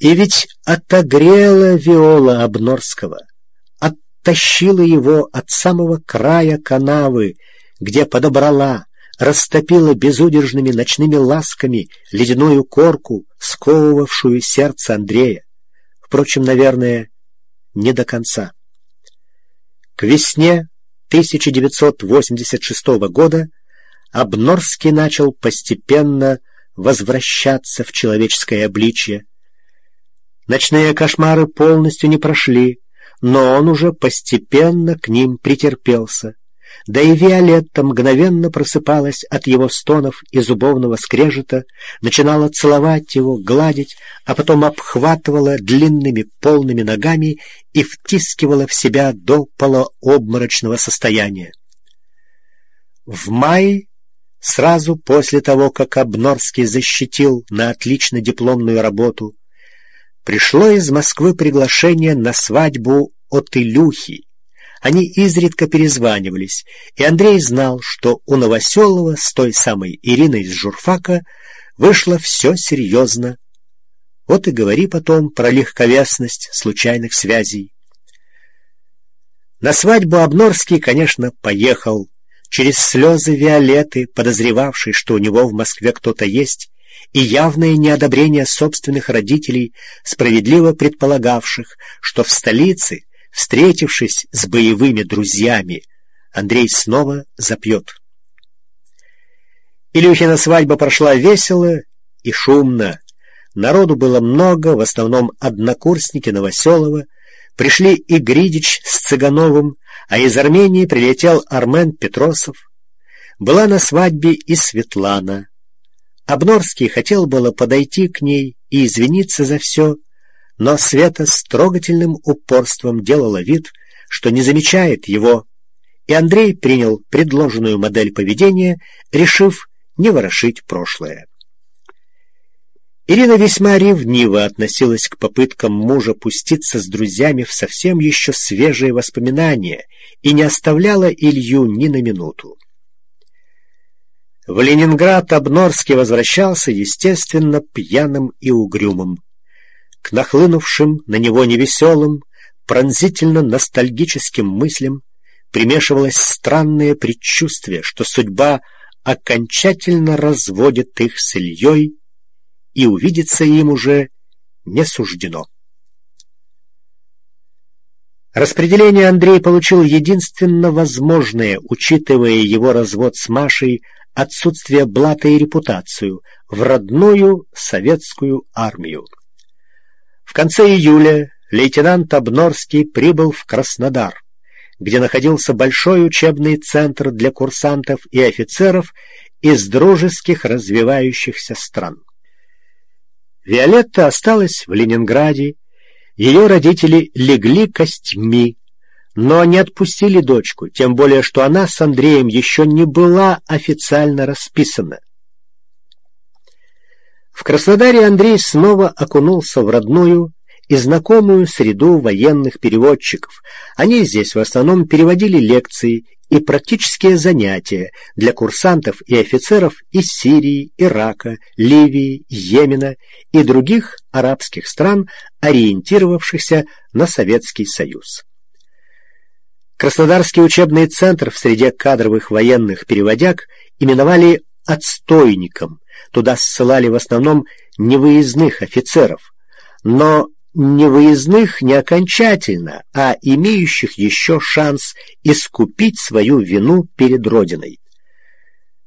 И ведь отогрела Виола Обнорского, оттащила его от самого края канавы, где подобрала, растопила безудержными ночными ласками ледяную корку, сковывавшую сердце Андрея. Впрочем, наверное, не до конца. К весне 1986 года Обнорский начал постепенно возвращаться в человеческое обличье. Ночные кошмары полностью не прошли, но он уже постепенно к ним претерпелся. Да и Виолетта мгновенно просыпалась от его стонов и зубовного скрежета, начинала целовать его, гладить, а потом обхватывала длинными полными ногами и втискивала в себя до полуобморочного состояния. В мае, сразу после того, как Обнорский защитил на отлично дипломную работу, пришло из Москвы приглашение на свадьбу от Илюхи. Они изредка перезванивались, и Андрей знал, что у Новоселова с той самой Ириной из журфака вышло все серьезно. Вот и говори потом про легковесность случайных связей. На свадьбу Обнорский, конечно, поехал. Через слезы Виолетты, подозревавшей, что у него в Москве кто-то есть, и явное неодобрение собственных родителей, справедливо предполагавших, что в столице, встретившись с боевыми друзьями, Андрей снова запьет. Илюхина свадьба прошла весело и шумно. Народу было много, в основном однокурсники Новоселова. Пришли и Гридич с Цыгановым, а из Армении прилетел Армен Петросов. Была на свадьбе и Светлана. Обнорский хотел было подойти к ней и извиниться за все, но Света с трогательным упорством делала вид, что не замечает его, и Андрей принял предложенную модель поведения, решив не ворошить прошлое. Ирина весьма ревниво относилась к попыткам мужа пуститься с друзьями в совсем еще свежие воспоминания и не оставляла Илью ни на минуту. В Ленинград Обнорский возвращался, естественно, пьяным и угрюмым. К нахлынувшим на него невеселым, пронзительно-ностальгическим мыслям примешивалось странное предчувствие, что судьба окончательно разводит их с Ильей, и увидеться им уже не суждено. Распределение Андрей получил единственно возможное, учитывая его развод с Машей, отсутствие блата и репутацию, в родную советскую армию. В конце июля лейтенант Обнорский прибыл в Краснодар, где находился большой учебный центр для курсантов и офицеров из дружеских развивающихся стран. Виолетта осталась в Ленинграде, ее родители легли костьми, но не отпустили дочку, тем более что она с Андреем еще не была официально расписана. В Краснодаре Андрей снова окунулся в родную и знакомую среду военных переводчиков. Они здесь в основном переводили лекции и практические занятия для курсантов и офицеров из Сирии, Ирака, Ливии, Йемена и других арабских стран, ориентировавшихся на Советский Союз. Краснодарский учебный центр в среде кадровых военных переводяг именовали «отстойником». Туда ссылали в основном невыездных офицеров, но невыездных не окончательно, а имеющих еще шанс искупить свою вину перед Родиной.